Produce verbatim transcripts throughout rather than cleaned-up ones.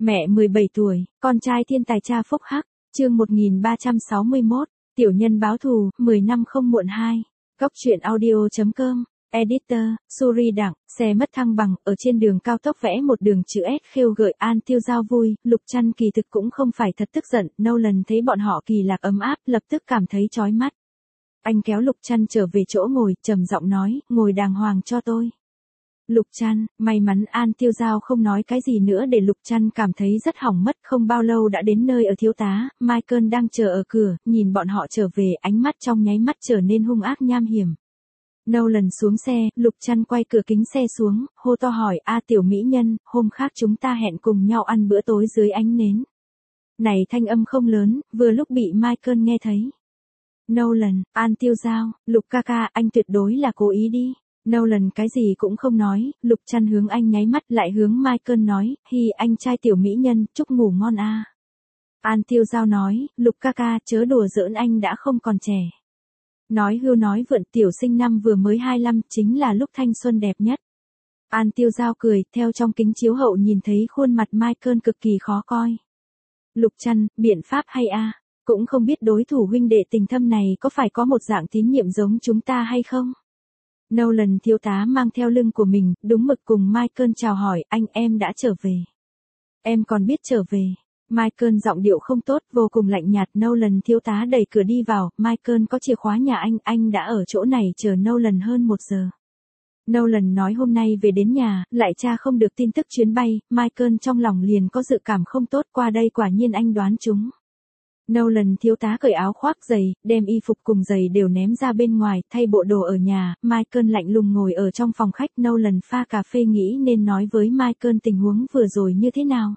Mẹ mười bảy tuổi, con trai thiên tài cha phúc hắc, chương một nghìn ba trăm sáu mươi mốt, tiểu nhân báo thù, mười năm không muộn hai. Góc truyện audio.com, Editor, Suri Đặng, xe mất thăng bằng, ở trên đường cao tốc vẽ một đường chữ S khêu gợi An Tiêu Giao vui, Lục Trăn kỳ thực cũng không phải thật tức giận, Nolan thấy bọn họ kỳ lạc ấm áp, lập tức cảm thấy chói mắt. Anh kéo Lục Trăn trở về chỗ ngồi, trầm giọng nói, ngồi đàng hoàng cho tôi. Lục Trăn, may mắn An Tiêu Giao không nói cái gì nữa để Lục Trăn cảm thấy rất hỏng mất, không bao lâu đã đến nơi ở thiếu tá, Michael đang chờ ở cửa, nhìn bọn họ trở về, ánh mắt trong nháy mắt trở nên hung ác nham hiểm. Nolan xuống xe, Lục Trăn quay cửa kính xe xuống, hô to hỏi, a tiểu mỹ nhân, hôm khác chúng ta hẹn cùng nhau ăn bữa tối dưới ánh nến. Này thanh âm không lớn, vừa lúc bị Michael nghe thấy. Nolan, An Tiêu Giao, Lục ca ca, anh tuyệt đối là cố ý đi. Nolan cái gì cũng không nói, Lục Trăn hướng anh nháy mắt lại hướng Michael nói, hi anh trai tiểu mỹ nhân, chúc ngủ ngon a. An Tiêu Giao nói, Lục ca ca, chớ đùa giỡn anh đã không còn trẻ. Nói hưu nói vượn tiểu sinh năm vừa mới hai mươi lăm, chính là lúc thanh xuân đẹp nhất. An Tiêu Giao cười, theo trong kính chiếu hậu nhìn thấy khuôn mặt Michael cực kỳ khó coi. Lục Trăn, biện pháp hay a? Cũng không biết đối thủ huynh đệ tình thâm này có phải có một dạng tín nhiệm giống chúng ta hay không? Nolan thiếu tá mang theo lưng của mình, đúng mực cùng Michael chào hỏi, anh em đã trở về. Em còn biết trở về. Michael giọng điệu không tốt, vô cùng lạnh nhạt. Nolan thiếu tá đẩy cửa đi vào, Michael có chìa khóa nhà anh, anh đã ở chỗ này chờ Nolan hơn một giờ. Nolan nói hôm nay về đến nhà, lại tra không được tin tức chuyến bay, Michael trong lòng liền có dự cảm không tốt, qua đây quả nhiên anh đoán chúng. Nolan thiếu tá cởi áo khoác giày, đem y phục cùng giày đều ném ra bên ngoài, thay bộ đồ ở nhà, Michael lạnh lùng ngồi ở trong phòng khách. Nolan pha cà phê nghĩ nên nói với Michael tình huống vừa rồi như thế nào.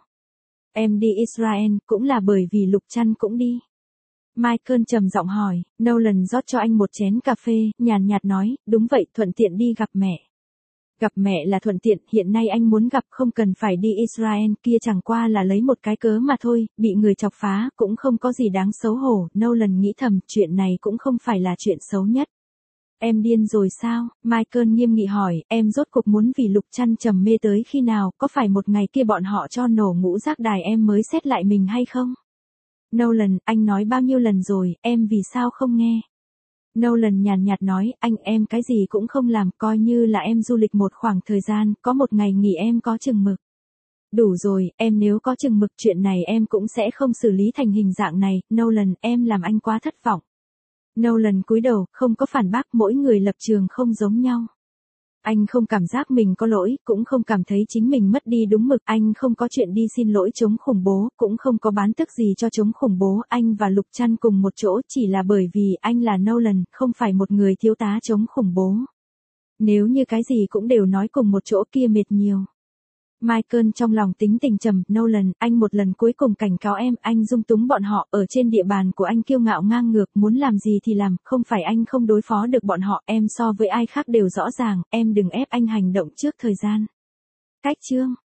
Em đi Israel, cũng là bởi vì Lục Trăn cũng đi. Michael trầm giọng hỏi, Nolan rót cho anh một chén cà phê, nhàn nhạt nói, đúng vậy, thuận tiện đi gặp mẹ. Gặp mẹ là thuận tiện, hiện nay anh muốn gặp không cần phải đi Israel, kia chẳng qua là lấy một cái cớ mà thôi, bị người chọc phá, cũng không có gì đáng xấu hổ. Nolan nghĩ thầm, chuyện này cũng không phải là chuyện xấu nhất. Em điên rồi sao? Michael nghiêm nghị hỏi, em rốt cuộc muốn vì Lục Trăn trầm mê tới khi nào, có phải một ngày kia bọn họ cho nổ ngũ giác đài em mới xét lại mình hay không? Nolan, anh nói bao nhiêu lần rồi, em vì sao không nghe? Nolan nhàn nhạt nói, anh em cái gì cũng không làm, coi như là em du lịch một khoảng thời gian, có một ngày nghỉ em có chừng mực. Đủ rồi, em nếu có chừng mực chuyện này em cũng sẽ không xử lý thành hình dạng này. Nolan, em làm anh quá thất vọng. Nolan cúi đầu, không có phản bác, mỗi người lập trường không giống nhau. Anh không cảm giác mình có lỗi, cũng không cảm thấy chính mình mất đi đúng mực, anh không có chuyện đi xin lỗi chống khủng bố, cũng không có bán tức gì cho chống khủng bố, anh và Lục Trăn cùng một chỗ chỉ là bởi vì anh là Nolan, không phải một người thiếu tá chống khủng bố. Nếu như cái gì cũng đều nói cùng một chỗ kia mệt nhiều. Michael trong lòng tính tình trầm, Nolan, anh một lần cuối cùng cảnh cáo em, anh dung túng bọn họ, ở trên địa bàn của anh kiêu ngạo ngang ngược, muốn làm gì thì làm, không phải anh không đối phó được bọn họ, em so với ai khác đều rõ ràng, em đừng ép anh hành động trước thời gian. Cách chương,